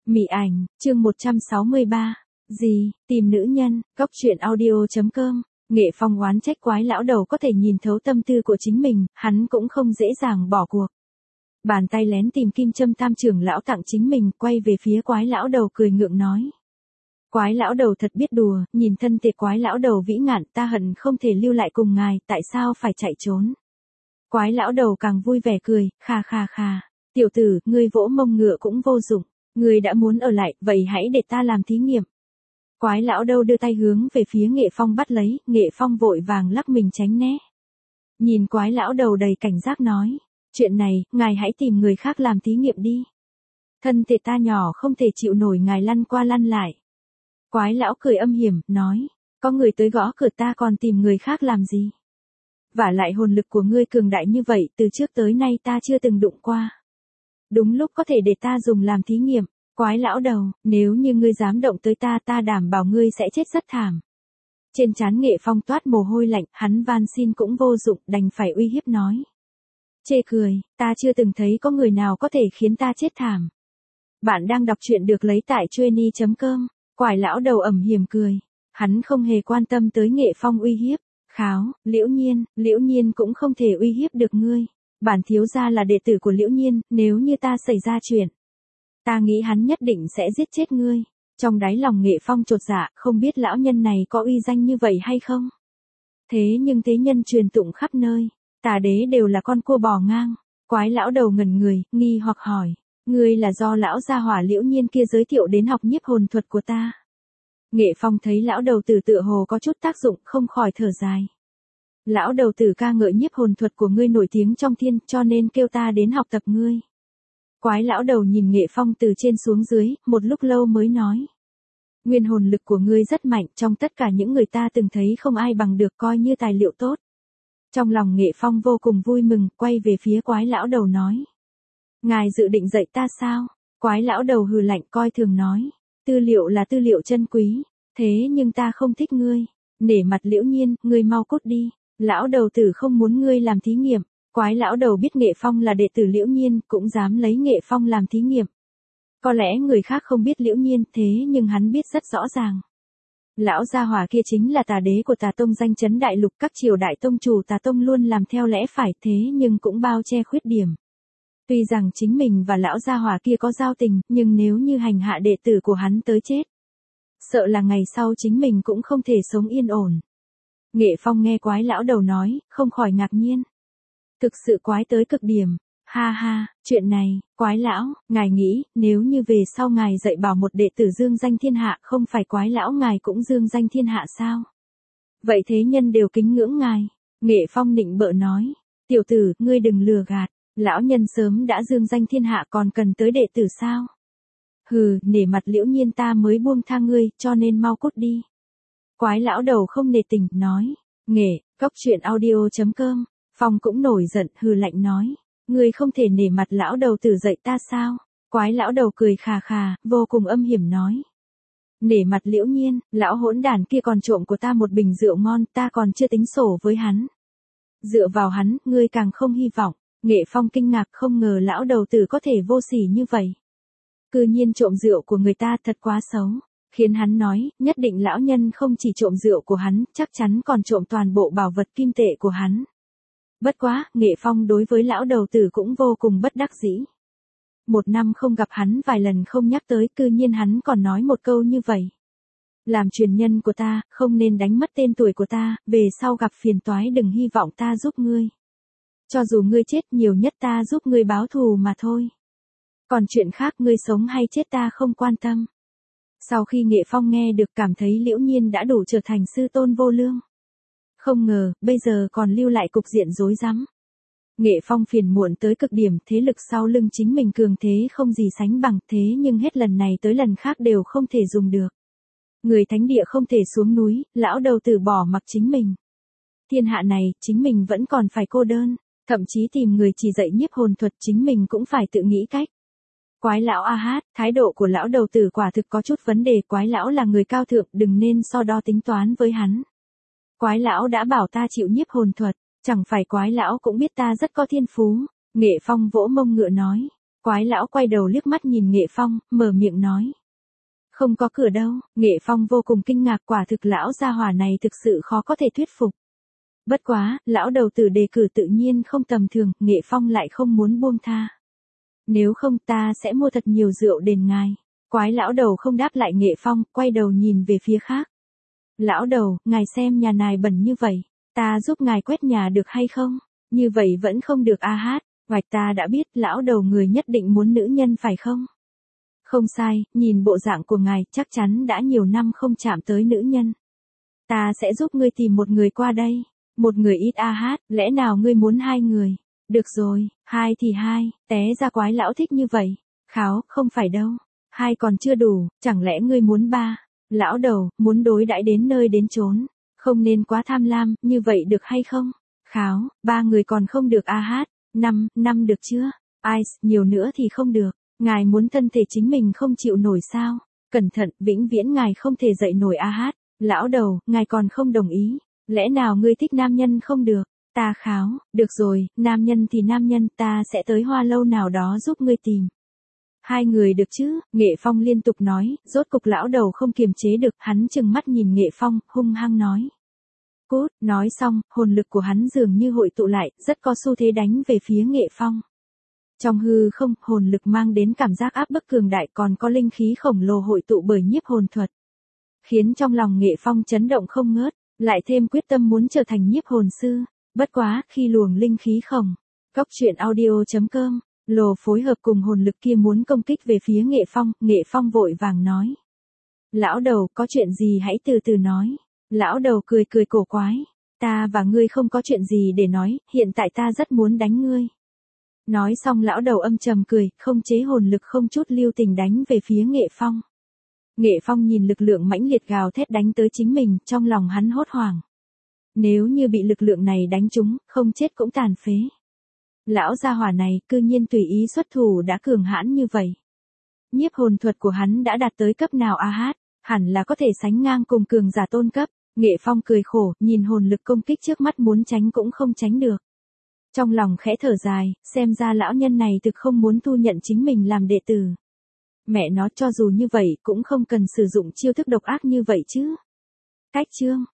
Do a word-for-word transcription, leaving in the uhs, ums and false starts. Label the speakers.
Speaker 1: Mị ảnh, chương một trăm sáu mươi ba. Gì, tìm nữ nhân, góc truyện audio.com. Nghệ Phong oán trách quái lão đầu có thể nhìn thấu tâm tư của chính mình, hắn cũng không dễ dàng bỏ cuộc. Bàn tay lén tìm kim châm tam trưởng lão tặng chính mình, quay về phía quái lão đầu cười ngượng nói. Quái lão đầu thật biết đùa, nhìn thân thể quái lão đầu vĩ ngạn, ta hận không thể lưu lại cùng ngài, tại sao phải chạy trốn. Quái lão đầu càng vui vẻ cười, kha kha kha. Tiểu tử, ngươi vỗ mông ngựa cũng vô dụng. Ngươi đã muốn ở lại, vậy hãy để ta làm thí nghiệm. Quái lão đầu đưa tay hướng về phía Nghệ Phong bắt lấy, Nghệ Phong vội vàng lắc mình tránh né. Nhìn quái lão đầu đầy cảnh giác nói, chuyện này, ngài hãy tìm người khác làm thí nghiệm đi. Thân thể ta nhỏ không thể chịu nổi ngài lăn qua lăn lại. Quái lão cười âm hiểm, nói, có người tới gõ cửa ta còn tìm người khác làm gì? Vả lại hồn lực của ngươi cường đại như vậy, từ trước tới nay ta chưa từng đụng qua. Đúng lúc có thể để ta dùng làm thí nghiệm. Quái lão đầu, nếu như ngươi dám động tới ta, ta đảm bảo ngươi sẽ chết rất thảm. Trên trán Nghệ Phong toát mồ hôi lạnh, hắn van xin cũng vô dụng, đành phải uy hiếp nói. Chê cười, ta chưa từng thấy có người nào có thể khiến ta chết thảm. Bạn đang đọc truyện được lấy tại trueni chấm com. Quái lão đầu ẩm hiểm cười. Hắn không hề quan tâm tới Nghệ Phong uy hiếp. Kháo, Liễu Nhiên, Liễu Nhiên cũng không thể uy hiếp được ngươi. Bản thiếu gia là đệ tử của Liễu Nhiên, nếu như ta xảy ra chuyện, ta nghĩ hắn nhất định sẽ giết chết ngươi. Trong đáy lòng Nghệ Phong chột dạ, không biết lão nhân này có uy danh như vậy hay không. Thế nhưng thế nhân truyền tụng khắp nơi, tà đế đều là con cua bò ngang. Quái lão đầu ngẩn người, nghi hoặc hỏi, ngươi là do lão gia hỏa Liễu Nhiên kia giới thiệu đến học nhiếp hồn thuật của ta. Nghệ Phong thấy lão đầu tử tựa hồ có chút tác dụng, không khỏi thở dài. Lão đầu tử ca ngợi nhiếp hồn thuật của ngươi nổi tiếng trong thiên, cho nên kêu ta đến học tập ngươi. Quái lão đầu nhìn Nghệ Phong từ trên xuống dưới, một lúc lâu mới nói. Nguyên hồn lực của ngươi rất mạnh, trong tất cả những người ta từng thấy không ai bằng được, coi như tài liệu tốt. Trong lòng Nghệ Phong vô cùng vui mừng, quay về phía quái lão đầu nói. Ngài dự định dạy ta sao? Quái lão đầu hừ lạnh coi thường nói. Tư liệu là tư liệu chân quý, thế nhưng ta không thích ngươi. Nể mặt Liễu Nhiên, ngươi mau cút đi. Lão đầu tử không muốn ngươi làm thí nghiệm. Quái lão đầu biết Nghệ Phong là đệ tử Liễu Nhiên, cũng dám lấy Nghệ Phong làm thí nghiệm. Có lẽ người khác không biết Liễu Nhiên, thế nhưng hắn biết rất rõ ràng. Lão gia hỏa kia chính là tà đế của tà tông danh chấn đại lục, các triều đại tông chủ tà tông luôn làm theo lẽ phải, thế nhưng cũng bao che khuyết điểm. Tuy rằng chính mình và lão gia hỏa kia có giao tình, nhưng nếu như hành hạ đệ tử của hắn tới chết, sợ là ngày sau chính mình cũng không thể sống yên ổn. Nghệ Phong nghe quái lão đầu nói, không khỏi ngạc nhiên. Thực sự quái tới cực điểm. Ha ha, chuyện này, quái lão, ngài nghĩ, nếu như về sau ngài dạy bảo một đệ tử dương danh thiên hạ, không phải quái lão ngài cũng dương danh thiên hạ sao? Vậy thế nhân đều kính ngưỡng ngài. Nghệ Phong nịnh bợ nói. Tiểu tử, ngươi đừng lừa gạt. Lão nhân sớm đã dương danh thiên hạ còn cần tới đệ tử sao? Hừ, nể mặt Liễu Nhiên ta mới buông tha ngươi, cho nên mau cút đi. Quái lão đầu không nề tình, nói. Nghệ, góc truyện audio.com. Phong cũng nổi giận, hừ lạnh nói. Ngươi không thể nể mặt lão đầu tử dạy ta sao? Quái lão đầu cười khà khà, vô cùng âm hiểm nói. Nể mặt Liễu Nhiên, lão hỗn đản kia còn trộm của ta một bình rượu ngon, ta còn chưa tính sổ với hắn. Dựa vào hắn, ngươi càng không hy vọng. Nghệ Phong kinh ngạc, không ngờ lão đầu tử có thể vô sỉ như vậy. Cư nhiên trộm rượu của người ta, thật quá xấu. Khiến hắn nói, nhất định lão nhân không chỉ trộm rượu của hắn, chắc chắn còn trộm toàn bộ bảo vật kim tệ của hắn. Bất quá, Nghệ Phong đối với lão đầu tử cũng vô cùng bất đắc dĩ. Một năm không gặp hắn vài lần không nhắc tới, cư nhiên hắn còn nói một câu như vậy. Làm truyền nhân của ta, không nên đánh mất tên tuổi của ta, về sau gặp phiền toái đừng hy vọng ta giúp ngươi. Cho dù ngươi chết, nhiều nhất ta giúp ngươi báo thù mà thôi. Còn chuyện khác ngươi sống hay chết ta không quan tâm. Sau khi Nghệ Phong nghe được cảm thấy Liễu Nhiên đã đủ trở thành sư tôn vô lương. Không ngờ, bây giờ còn lưu lại cục diện rối rắm. Nghệ Phong phiền muộn tới cực điểm, thế lực sau lưng chính mình cường thế không gì sánh bằng, thế nhưng hết lần này tới lần khác đều không thể dùng được. Người thánh địa không thể xuống núi, lão đầu tử bỏ mặc chính mình. Thiên hạ này, chính mình vẫn còn phải cô đơn, thậm chí tìm người chỉ dạy nhiếp hồn thuật chính mình cũng phải tự nghĩ cách. Quái lão a hát, thái độ của lão đầu tử quả thực có chút vấn đề, quái lão là người cao thượng, đừng nên so đo tính toán với hắn. Quái lão đã bảo ta chịu nhiếp hồn thuật, chẳng phải quái lão cũng biết ta rất có thiên phú. Nghệ Phong vỗ mông ngựa nói. Quái lão quay đầu liếc mắt nhìn Nghệ Phong, mở miệng nói. Không có cửa đâu, Nghệ Phong vô cùng kinh ngạc, quả thực lão gia hỏa này thực sự khó có thể thuyết phục. Bất quá, lão đầu tử đề cử tự nhiên không tầm thường, Nghệ Phong lại không muốn buông tha. Nếu không ta sẽ mua thật nhiều rượu đền ngài. Quái lão đầu không đáp lại Nghệ Phong, quay đầu nhìn về phía khác. Lão đầu, ngài xem nhà nài bẩn như vậy, ta giúp ngài quét nhà được hay không? Như vậy vẫn không được a hát, hoạch ta đã biết lão đầu người nhất định muốn nữ nhân phải không? Không sai, nhìn bộ dạng của ngài chắc chắn đã nhiều năm không chạm tới nữ nhân. Ta sẽ giúp ngươi tìm một người qua đây. Một người ít a hát, lẽ nào ngươi muốn hai người? Được rồi, hai thì hai, té ra quái lão thích như vậy. Kháo, không phải đâu. Hai còn chưa đủ, chẳng lẽ ngươi muốn ba? Lão đầu, muốn đối đãi đến nơi đến chốn. Không nên quá tham lam, như vậy được hay không? Kháo, ba người còn không được a hát. Năm, năm được chưa? Ai, nhiều nữa thì không được. Ngài muốn thân thể chính mình không chịu nổi sao? Cẩn thận, vĩnh viễn ngài không thể dậy nổi a hát. Lão đầu, ngài còn không đồng ý. Lẽ nào ngươi thích nam nhân không được? Ta kháo, được rồi, nam nhân thì nam nhân, ta sẽ tới hoa lâu nào đó giúp ngươi tìm. Hai người được chứ? Nghệ Phong liên tục nói, rốt cục lão đầu không kiềm chế được, hắn trừng mắt nhìn Nghệ Phong, hung hăng nói. Cút, nói xong, hồn lực của hắn dường như hội tụ lại, rất có xu thế đánh về phía Nghệ Phong. Trong hư không, hồn lực mang đến cảm giác áp bức cường đại, còn có linh khí khổng lồ hội tụ bởi nhiếp hồn thuật. Khiến trong lòng Nghệ Phong chấn động không ngớt, lại thêm quyết tâm muốn trở thành nhiếp hồn sư. Bất quá, khi luồng linh khí khổng, cốc truyện audio chấm com, lồ phối hợp cùng hồn lực kia muốn công kích về phía Nghệ Phong, Nghệ Phong vội vàng nói. Lão đầu, có chuyện gì hãy từ từ nói. Lão đầu cười cười cổ quái. Ta và ngươi không có chuyện gì để nói, hiện tại ta rất muốn đánh ngươi. Nói xong lão đầu âm trầm cười, không chế hồn lực không chút lưu tình đánh về phía Nghệ Phong. Nghệ Phong nhìn lực lượng mãnh liệt gào thét đánh tới chính mình, trong lòng hắn hốt hoảng. Nếu như bị lực lượng này đánh trúng, không chết cũng tàn phế. Lão gia hỏa này, cư nhiên tùy ý xuất thủ đã cường hãn như vậy. Nhiếp hồn thuật của hắn đã đạt tới cấp nào a hát, hẳn là có thể sánh ngang cùng cường giả tôn cấp. Nghệ Phong cười khổ, nhìn hồn lực công kích trước mắt muốn tránh cũng không tránh được. Trong lòng khẽ thở dài, xem ra lão nhân này thực không muốn thu nhận chính mình làm đệ tử. Mẹ nó, cho dù như vậy cũng không cần sử dụng chiêu thức độc ác như vậy chứ. Cách chương